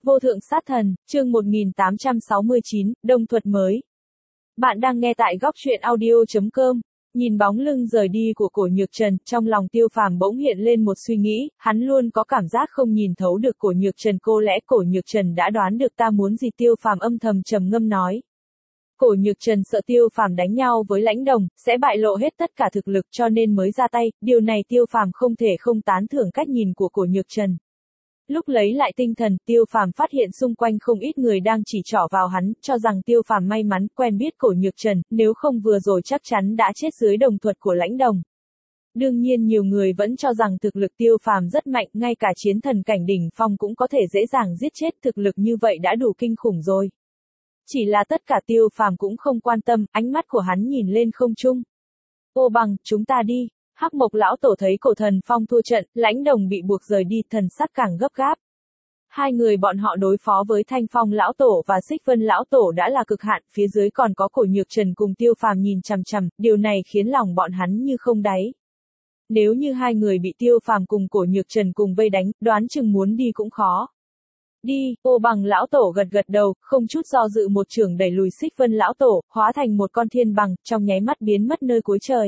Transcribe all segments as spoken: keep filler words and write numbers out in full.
Vô thượng sát thần, chương một nghìn tám trăm sáu mươi chín, Đông thuật mới. Bạn đang nghe tại góc truyện audio chấm com. Nhìn bóng lưng rời đi của Cổ Nhược Trần, trong lòng Tiêu Phàm bỗng hiện lên một suy nghĩ, hắn luôn có cảm giác không nhìn thấu được Cổ Nhược Trần, cô lẽ Cổ Nhược Trần đã đoán được ta muốn gì? Tiêu Phàm âm thầm trầm ngâm nói. Cổ Nhược Trần sợ Tiêu Phàm đánh nhau với Lãnh Đồng, sẽ bại lộ hết tất cả thực lực cho nên mới ra tay, điều này Tiêu Phàm không thể không tán thưởng cách nhìn của Cổ Nhược Trần. Lúc lấy lại tinh thần, Tiêu Phàm phát hiện xung quanh không ít người đang chỉ trỏ vào hắn, cho rằng Tiêu Phàm may mắn quen biết Cổ Nhược Trần, nếu không vừa rồi chắc chắn đã chết dưới đồng thuật của Lãnh Đồng. Đương nhiên nhiều người vẫn cho rằng thực lực Tiêu Phàm rất mạnh, ngay cả chiến thần cảnh đỉnh phong cũng có thể dễ dàng giết chết, thực lực như vậy đã đủ kinh khủng rồi. Chỉ là tất cả Tiêu Phàm cũng không quan tâm, ánh mắt của hắn nhìn lên không trung. Ô Bằng, chúng ta đi. Hắc Mộc lão tổ thấy Cổ Thần Phong thua trận, Lãnh Đồng bị buộc rời đi, thần sắc càng gấp gáp. Hai người bọn họ đối phó với Thanh Phong lão tổ và Xích Vân lão tổ đã là cực hạn, phía dưới còn có Cổ Nhược Trần cùng Tiêu Phàm nhìn chằm chằm, điều này khiến lòng bọn hắn như không đáy. Nếu như hai người bị Tiêu Phàm cùng Cổ Nhược Trần cùng vây đánh, đoán chừng muốn đi cũng khó. Đi, Ô Bằng lão tổ gật gật đầu, không chút do dự một chưởng đẩy lùi Xích Vân lão tổ, hóa thành một con thiên bằng, trong nháy mắt biến mất nơi cuối trời.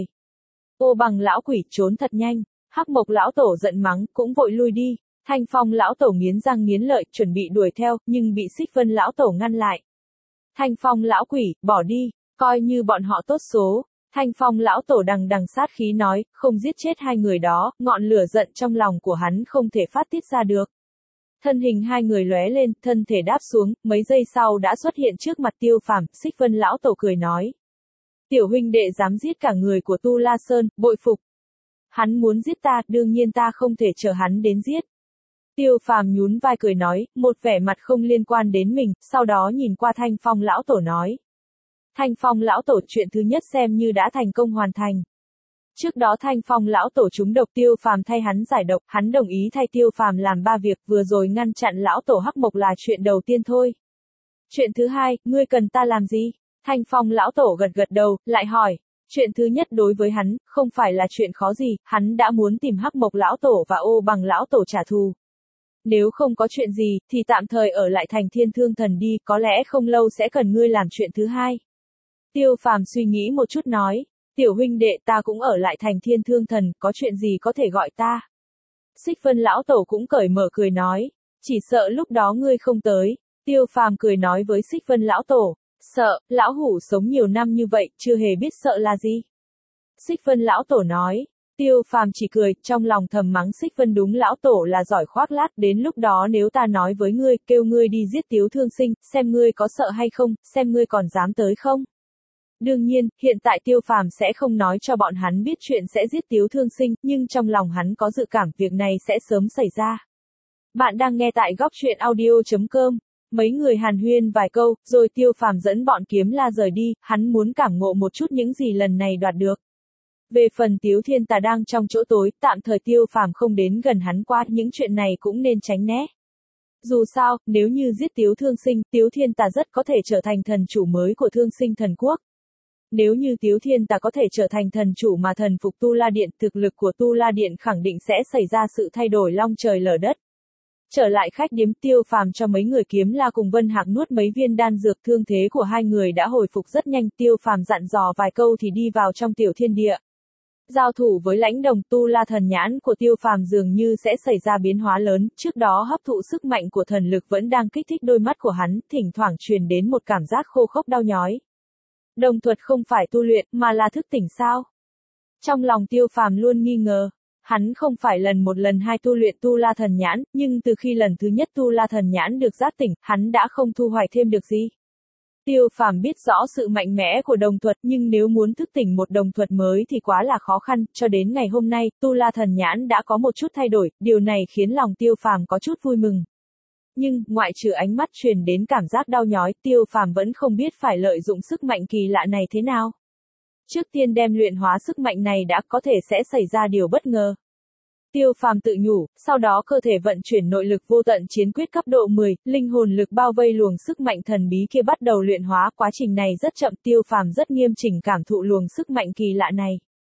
Ô Bằng lão quỷ, trốn thật nhanh. Hắc Mộc lão tổ giận mắng, cũng vội lui đi. Thanh Phong lão tổ nghiến răng nghiến lợi, chuẩn bị đuổi theo, nhưng bị Xích Vân lão tổ ngăn lại. Thanh Phong lão quỷ, bỏ đi, coi như bọn họ tốt số. Thanh Phong lão tổ đằng đằng sát khí nói, không giết chết hai người đó, ngọn lửa giận trong lòng của hắn không thể phát tiết ra được. Thân hình hai người lóe lên, thân thể đáp xuống, mấy giây sau đã xuất hiện trước mặt Tiêu Phàm. Xích Vân lão tổ cười nói. Tiểu huynh đệ dám giết cả người của Tu La Sơn, bội phục. Hắn muốn giết ta, đương nhiên ta không thể chờ hắn đến giết. Tiêu Phàm nhún vai cười nói, một vẻ mặt không liên quan đến mình, sau đó nhìn qua Thanh Phong lão tổ nói. Thanh Phong lão tổ, chuyện thứ nhất xem như đã thành công hoàn thành. Trước đó Thanh Phong lão tổ trúng độc, Tiêu Phàm thay hắn giải độc, hắn đồng ý thay Tiêu Phàm làm ba việc, vừa rồi ngăn chặn lão tổ Hắc Mộc là chuyện đầu tiên thôi. Chuyện thứ hai, ngươi cần ta làm gì? Thanh Phong lão tổ gật gật đầu, lại hỏi. Chuyện thứ nhất đối với hắn, không phải là chuyện khó gì, hắn đã muốn tìm Hắc Mộc lão tổ và Ô Bằng lão tổ trả thù. Nếu không có chuyện gì, thì tạm thời ở lại thành Thiên Thương Thần đi, có lẽ không lâu sẽ cần ngươi làm chuyện thứ hai. Tiêu Phàm suy nghĩ một chút nói, tiểu huynh đệ ta cũng ở lại thành Thiên Thương Thần, có chuyện gì có thể gọi ta. Xích Vân lão tổ cũng cởi mở cười nói, chỉ sợ lúc đó ngươi không tới. Tiêu Phàm cười nói với Xích Vân lão tổ. Sợ, lão hủ sống nhiều năm như vậy, chưa hề biết sợ là gì. Xích Vân lão tổ nói. Tiêu Phàm chỉ cười, trong lòng thầm mắng Xích Vân đúng lão tổ là giỏi khoác lác, đến lúc đó nếu ta nói với ngươi, kêu ngươi đi giết Tiếu Thương Sinh, xem ngươi có sợ hay không, xem ngươi còn dám tới không. Đương nhiên, hiện tại Tiêu Phàm sẽ không nói cho bọn hắn biết chuyện sẽ giết Tiếu Thương Sinh, nhưng trong lòng hắn có dự cảm việc này sẽ sớm xảy ra. Bạn đang nghe tại góc truyện audio chấm com. Mấy người hàn huyên vài câu, rồi Tiêu Phàm dẫn bọn Kiếm La rời đi, hắn muốn cảm ngộ một chút những gì lần này đoạt được. Về phần Tiếu Thiên Tà đang trong chỗ tối, tạm thời Tiêu Phàm không đến gần hắn qua, những chuyện này cũng nên tránh né. Dù sao, nếu như giết Tiếu Thương Sinh, Tiếu Thiên Tà rất có thể trở thành thần chủ mới của Thương Sinh Thần Quốc. Nếu như Tiếu Thiên Tà có thể trở thành thần chủ mà thần phục Tu La Điện, thực lực của Tu La Điện khẳng định sẽ xảy ra sự thay đổi long trời lở đất. Trở lại khách điếm, Tiêu Phàm cho mấy người Kiếm La cùng Vân Hạc nuốt mấy viên đan dược, thương thế của hai người đã hồi phục rất nhanh, Tiêu Phàm dặn dò vài câu thì đi vào trong tiểu thiên địa. Giao thủ với Lãnh Đồng, Tu La thần nhãn của Tiêu Phàm dường như sẽ xảy ra biến hóa lớn, trước đó hấp thụ sức mạnh của thần lực vẫn đang kích thích đôi mắt của hắn, thỉnh thoảng truyền đến một cảm giác khô khốc đau nhói. Đồng thuật không phải tu luyện, mà là thức tỉnh sao? Trong lòng Tiêu Phàm luôn nghi ngờ. Hắn không phải lần một lần hai tu luyện Tu La thần nhãn, nhưng từ khi lần thứ nhất Tu La thần nhãn được giác tỉnh, hắn đã không thu hoạch thêm được gì. Tiêu Phàm biết rõ sự mạnh mẽ của đồng thuật, nhưng nếu muốn thức tỉnh một đồng thuật mới thì quá là khó khăn, cho đến ngày hôm nay, Tu La thần nhãn đã có một chút thay đổi, điều này khiến lòng Tiêu Phàm có chút vui mừng. Nhưng, ngoại trừ ánh mắt truyền đến cảm giác đau nhói, Tiêu Phàm vẫn không biết phải lợi dụng sức mạnh kỳ lạ này thế nào. Trước tiên đem luyện hóa sức mạnh này đã có thể sẽ xảy ra điều bất ngờ. Tiêu Phàm tự nhủ, sau đó cơ thể vận chuyển nội lực vô tận chiến quyết cấp độ mười, linh hồn lực bao vây luồng sức mạnh thần bí kia bắt đầu luyện hóa, quá trình này rất chậm, Tiêu Phàm rất nghiêm chỉnh cảm thụ luồng sức mạnh kỳ lạ này.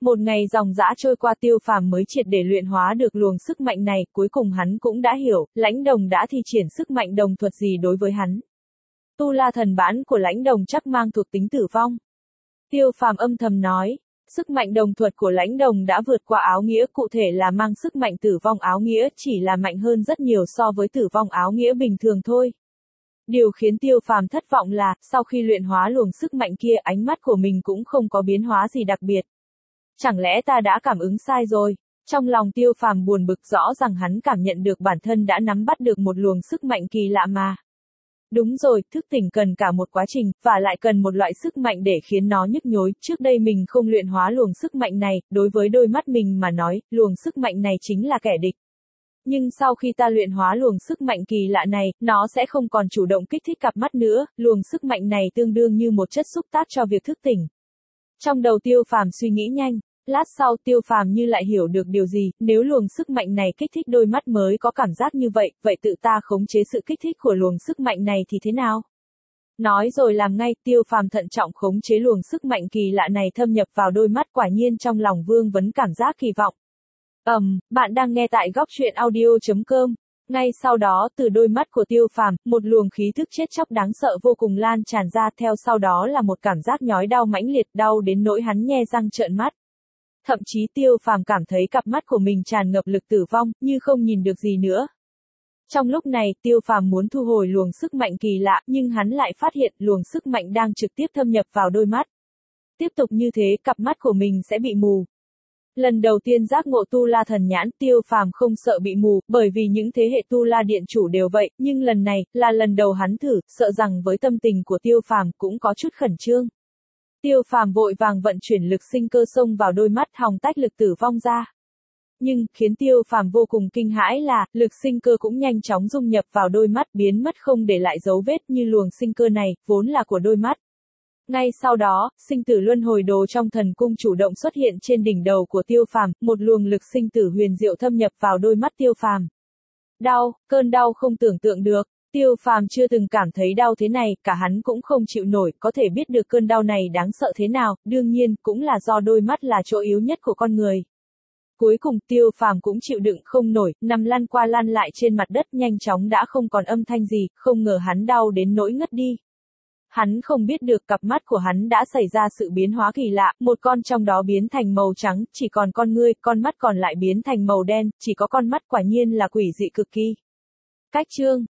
Một ngày dòng dã trôi qua Tiêu Phàm mới triệt để luyện hóa được luồng sức mạnh này, cuối cùng hắn cũng đã hiểu, Lãnh Đồng đã thi triển sức mạnh đồng thuật gì đối với hắn. Tu La thần bản của Lãnh Đồng chắc mang thuộc tính tử vong. Tiêu Phàm âm thầm nói, sức mạnh đồng thuật của Lãnh Đồng đã vượt qua áo nghĩa, cụ thể là mang sức mạnh tử vong áo nghĩa, chỉ là mạnh hơn rất nhiều so với tử vong áo nghĩa bình thường thôi. Điều khiến Tiêu Phàm thất vọng là, sau khi luyện hóa luồng sức mạnh kia, ánh mắt của mình cũng không có biến hóa gì đặc biệt. Chẳng lẽ ta đã cảm ứng sai rồi? Trong lòng Tiêu Phàm buồn bực, rõ ràng hắn cảm nhận được bản thân đã nắm bắt được một luồng sức mạnh kỳ lạ mà. Đúng rồi, thức tỉnh cần cả một quá trình, và lại cần một loại sức mạnh để khiến nó nhức nhối, trước đây mình không luyện hóa luồng sức mạnh này, đối với đôi mắt mình mà nói, luồng sức mạnh này chính là kẻ địch. Nhưng sau khi ta luyện hóa luồng sức mạnh kỳ lạ này, nó sẽ không còn chủ động kích thích cặp mắt nữa, luồng sức mạnh này tương đương như một chất xúc tác cho việc thức tỉnh. Trong đầu Tiêu Phàm suy nghĩ nhanh, lát sau Tiêu Phàm như lại hiểu được điều gì, nếu luồng sức mạnh này kích thích đôi mắt mới có cảm giác như vậy, vậy tự ta khống chế sự kích thích của luồng sức mạnh này thì thế nào? Nói rồi làm ngay, Tiêu Phàm thận trọng khống chế luồng sức mạnh kỳ lạ này thâm nhập vào đôi mắt, quả nhiên trong lòng Vương Vấn cảm giác kỳ vọng. Ầm, um, bạn đang nghe tại góc truyện audio chấm com. Ngay sau đó, từ đôi mắt của Tiêu Phàm, một luồng khí thức chết chóc đáng sợ vô cùng lan tràn ra, theo sau đó là một cảm giác nhói đau mãnh liệt, đau đến nỗi hắn nhe răng trợn mắt. Thậm chí Tiêu Phàm cảm thấy cặp mắt của mình tràn ngập lực tử vong, như không nhìn được gì nữa. Trong lúc này, Tiêu Phàm muốn thu hồi luồng sức mạnh kỳ lạ, nhưng hắn lại phát hiện luồng sức mạnh đang trực tiếp thâm nhập vào đôi mắt. Tiếp tục như thế, cặp mắt của mình sẽ bị mù. Lần đầu tiên giác ngộ Tu La thần nhãn, Tiêu Phàm không sợ bị mù, bởi vì những thế hệ Tu La điện chủ đều vậy, nhưng lần này, là lần đầu hắn thử, sợ rằng với tâm tình của Tiêu Phàm cũng có chút khẩn trương. Tiêu Phàm vội vàng vận chuyển lực sinh cơ xông vào đôi mắt, hòng tách lực tử vong ra. Nhưng, khiến Tiêu Phàm vô cùng kinh hãi là, lực sinh cơ cũng nhanh chóng dung nhập vào đôi mắt, biến mất không để lại dấu vết, như luồng sinh cơ này, vốn là của đôi mắt. Ngay sau đó, sinh tử luân hồi đồ trong thần cung chủ động xuất hiện trên đỉnh đầu của Tiêu Phàm, một luồng lực sinh tử huyền diệu thâm nhập vào đôi mắt Tiêu Phàm. Đau, cơn đau không tưởng tượng được, Tiêu Phàm chưa từng cảm thấy đau thế này, cả hắn cũng không chịu nổi, có thể biết được cơn đau này đáng sợ thế nào, đương nhiên, cũng là do đôi mắt là chỗ yếu nhất của con người. Cuối cùng, Tiêu Phàm cũng chịu đựng không nổi, nằm lăn qua lăn lại trên mặt đất, nhanh chóng đã không còn âm thanh gì, không ngờ hắn đau đến nỗi ngất đi. Hắn không biết được cặp mắt của hắn đã xảy ra sự biến hóa kỳ lạ, một con trong đó biến thành màu trắng, chỉ còn con ngươi, con mắt còn lại biến thành màu đen, chỉ có con mắt quả nhiên là quỷ dị cực kỳ. Cách chương